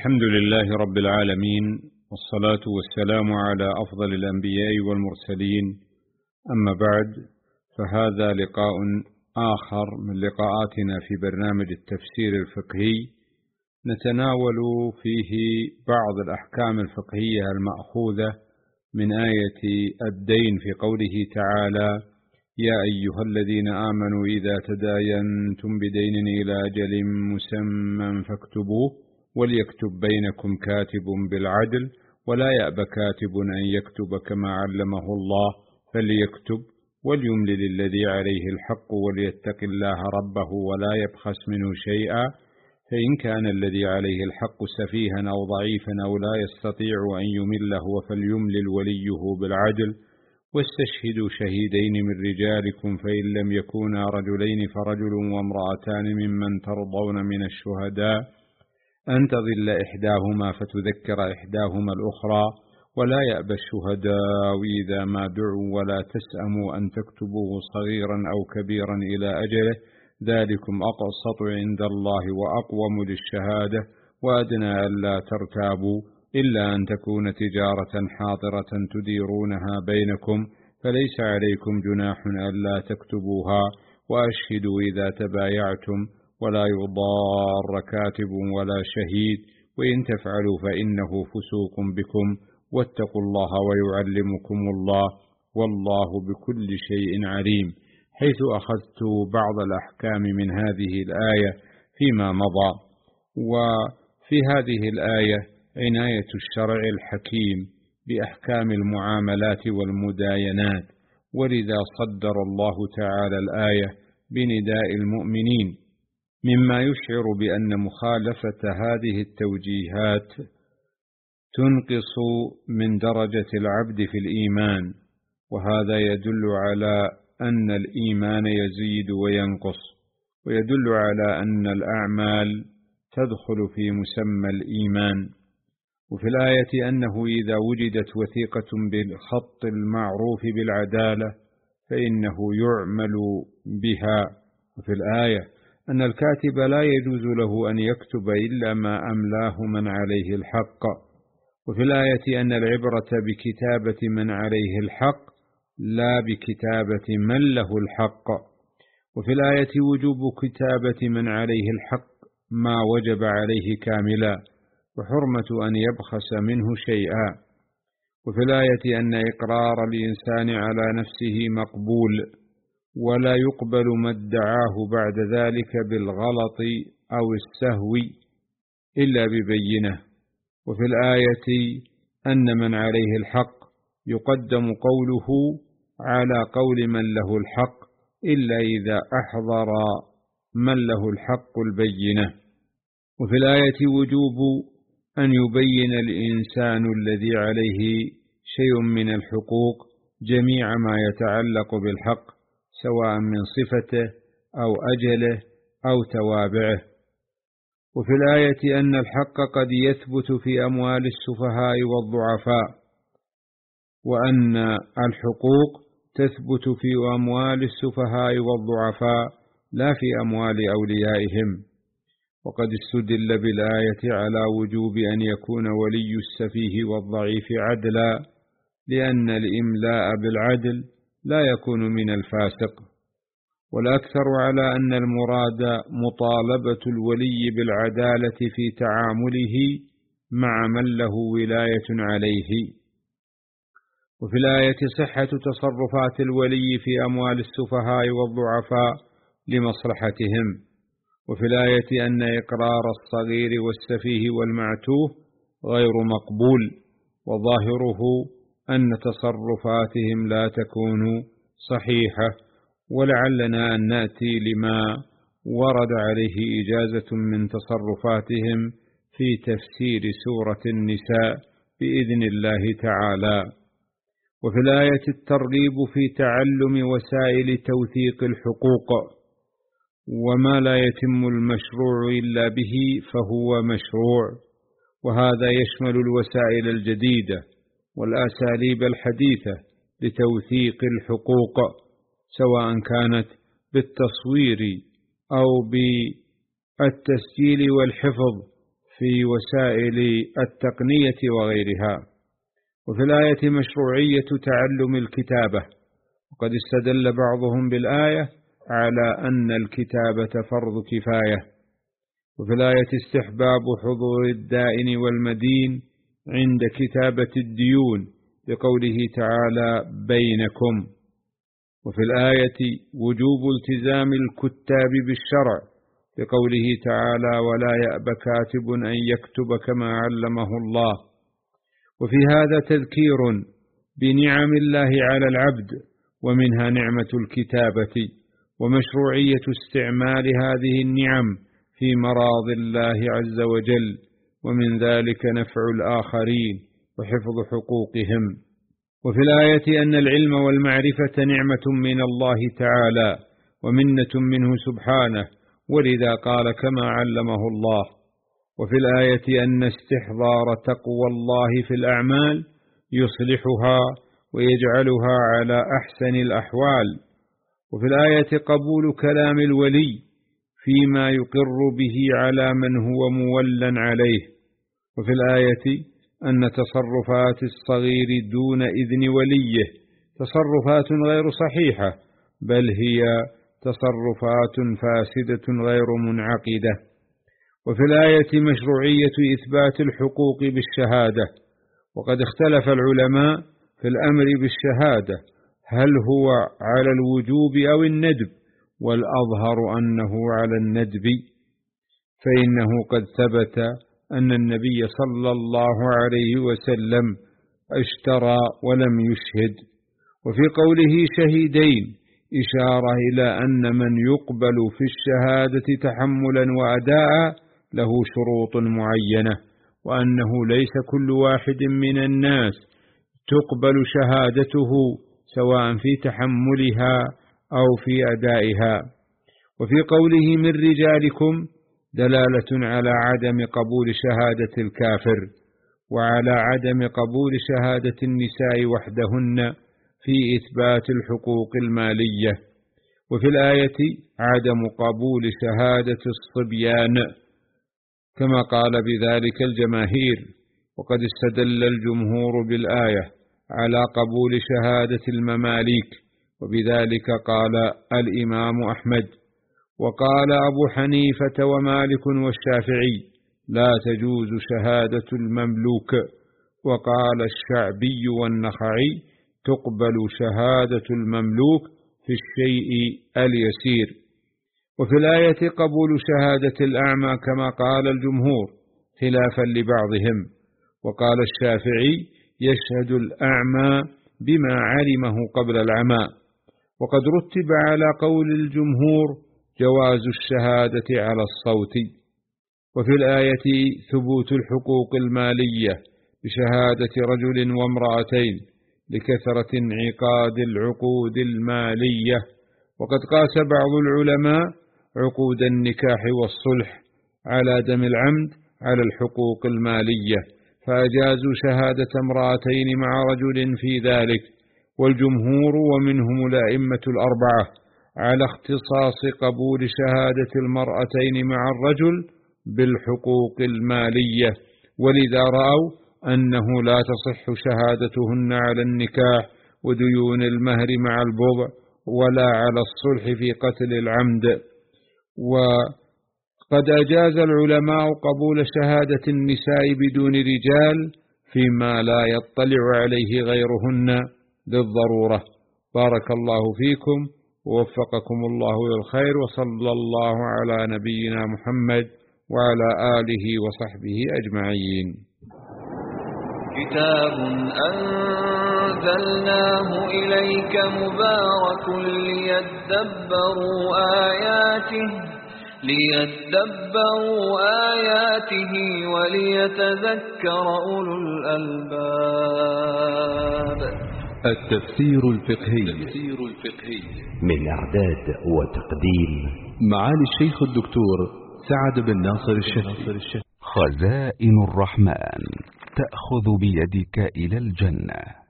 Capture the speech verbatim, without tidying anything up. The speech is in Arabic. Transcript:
الحمد لله رب العالمين، والصلاة والسلام على أفضل الأنبياء والمرسلين. أما بعد، فهذا لقاء آخر من لقاءاتنا في برنامج التفسير الفقهي، نتناول فيه بعض الأحكام الفقهية المأخوذة من آية الدين في قوله تعالى: يا أيها الذين آمنوا إذا تداينتم بدين إلى أجل مسمى فاكتبوه وليكتب بينكم كاتب بالعدل ولا يأبى كاتب أن يكتب كما علمه الله فليكتب وليملل الذي عليه الحق وليتق الله ربه ولا يبخس منه شيئا، فإن كان الذي عليه الحق سفيها أو ضعيفا أو لا يستطيع أن يمله فليملل وليه بالعدل واستشهدوا شهيدين من رجالكم فإن لم يكونا رجلين فرجل وامرأتان ممن ترضون من الشهداء أن تضل إحداهما فتذكر إحداهما الأخرى ولا يأبى الشهداء إذا ما دعوا ولا تسأموا أن تكتبوه صغيرا أو كبيرا إلى أجله ذلكم أقسط عند الله وأقوم للشهادة وأدنى ألا ترتابوا إلا أن تكون تجارة حاضرة تديرونها بينكم فليس عليكم جناح ألا تكتبوها وأشهدوا إذا تبايعتم ولا يضار كاتب ولا شهيد وإن تفعلوا فإنه فسوق بكم واتقوا الله ويعلمكم الله والله بكل شيء عليم، حيث أخذت بعض الأحكام من هذه الآية فيما مضى. وفي هذه الآية عناية الشرع الحكيم بأحكام المعاملات والمداينات، ولذا صدر الله تعالى الآية بنداء المؤمنين، مما يشعر بأن مخالفة هذه التوجيهات تنقص من درجة العبد في الإيمان، وهذا يدل على أن الإيمان يزيد وينقص، ويدل على أن الأعمال تدخل في مسمى الإيمان. وفي الآية أنه إذا وجدت وثيقة بالخط المعروف بالعدالة فإنه يعمل بها. وفي الآية أن الكاتب لا يجوز له أن يكتب إلا ما أملاه من عليه الحق. وفي الآية أن العبرة بكتابة من عليه الحق لا بكتابة من له الحق. وفي الآية وجوب كتابة من عليه الحق ما وجب عليه كاملا، وحرمة أن يبخس منه شيئا. وفي الآية أن إقرار الإنسان على نفسه مقبول، ولا يقبل ما ادعاه بعد ذلك بالغلط أو السهو إلا ببينه. وفي الآية أن من عليه الحق يقدم قوله على قول من له الحق إلا إذا أحضر من له الحق البينة. وفي الآية وجوب أن يبين الإنسان الذي عليه شيء من الحقوق جميع ما يتعلق بالحق، سواء من صفته أو أجله أو توابعه. وفي الآية أن الحق قد يثبت في أموال السفهاء والضعفاء، وأن الحقوق تثبت في أموال السفهاء والضعفاء لا في أموال أوليائهم. وقد استدل بالآية على وجوب أن يكون ولي السفيه والضعيف عدلا، لأن الإملاء بالعدل لا يكون من الفاسق. والأكثر على أن المراد مطالبة الولي بالعدالة في تعامله مع من له ولاية عليه. وفي الآية صحة تصرفات الولي في أموال السفهاء والضعفاء لمصلحتهم. وفي الآية أن إقرار الصغير والسفيه والمعتوه غير مقبول، وظاهره أن تصرفاتهم لا تكون صحيحة، ولعلنا أن نأتي لما ورد عليه إجازة من تصرفاتهم في تفسير سورة النساء بإذن الله تعالى. وفي الآية الترغيب في تعلم وسائل توثيق الحقوق، وما لا يتم المشروع إلا به فهو مشروع، وهذا يشمل الوسائل الجديدة والأساليب الحديثة لتوثيق الحقوق، سواء كانت بالتصوير أو بالتسجيل والحفظ في وسائل التقنية وغيرها. وفي الآية مشروعية تعلم الكتابة، وقد استدل بعضهم بالآية على أن الكتابة فرض كفاية. وفي الآية استحباب حضور الدائن والمدين عند كتابة الديون بقوله تعالى بينكم. وفي الآية وجوب التزام الكتاب بالشرع بقوله تعالى ولا يأب كاتب أن يكتب كما علمه الله. وفي هذا تذكير بنعم الله على العبد، ومنها نعمة الكتابة، ومشروعية استعمال هذه النعم في مراضي الله عز وجل، ومن ذلك نفع الآخرين وحفظ حقوقهم. وفي الآية أن العلم والمعرفة نعمة من الله تعالى ومنة منه سبحانه، ولذا قال كما علمه الله. وفي الآية أن استحضار تقوى الله في الأعمال يصلحها ويجعلها على أحسن الأحوال. وفي الآية قبول كلام الولي فيما يقر به على من هو مولا عليه. وفي الآية أن تصرفات الصغير دون إذن وليه تصرفات غير صحيحة، بل هي تصرفات فاسدة غير منعقدة. وفي الآية مشروعية إثبات الحقوق بالشهادة، وقد اختلف العلماء في الأمر بالشهادة هل هو على الوجوب أو الندب، والأظهر أنه على الندب، فإنه قد ثبت أن النبي صلى الله عليه وسلم اشترى ولم يشهد. وفي قوله شهيدين إشارة إلى أن من يقبل في الشهادة تحملا وأداء له شروط معينة، وأنه ليس كل واحد من الناس تقبل شهادته سواء في تحملها أو في أدائها. وفي قوله من رجالكم دلالة على عدم قبول شهادة الكافر، وعلى عدم قبول شهادة النساء وحدهن في إثبات الحقوق المالية. وفي الآية عدم قبول شهادة الصبيان كما قال بذلك الجماهير، وقد استدل الجمهور بالآية على قبول شهادة المماليك، وبذلك قال الإمام أحمد. وقال أبو حنيفة ومالك والشافعي لا تجوز شهادة المملوك. وقال الشعبي والنخعي تقبل شهادة المملوك في الشيء اليسير. وفي الآية قبول شهادة الأعمى كما قال الجمهور خلافا لبعضهم. وقال الشافعي يشهد الأعمى بما علمه قبل العمى. وقد رتب على قول الجمهور جواز الشهادة على الصوت. وفي الآية ثبوت الحقوق المالية بشهادة رجل وامرأتين لكثرة انعقاد العقود المالية. وقد قاس بعض العلماء عقود النكاح والصلح على دم العمد على الحقوق المالية، فأجازوا شهادة امرأتين مع رجل في ذلك، والجمهور ومنهم الأئمة الأربعة على اختصاص قبول شهادة المرأتين مع الرجل بالحقوق المالية، ولذا رأوا أنه لا تصح شهادتهن على النكاح وديون المهر مع البضع ولا على الصلح في قتل العمد. وقد أجاز العلماء قبول شهادة النساء بدون رجال فيما لا يطلع عليه غيرهن للضرورة. بارك الله فيكم ووفقكم الله للخير، وصلى الله على نبينا محمد وعلى آله وصحبه أجمعين. كتاب أنزلناه إليك مبارك ليدبروا آياته ليدبروا آياته وليتذكر أولو الألباب. التفسير الفقهي من إعداد وتقديم معالي الشيخ الدكتور سعد بن ناصر الشهري. خزائن الرحمن تأخذ بيدك إلى الجنة.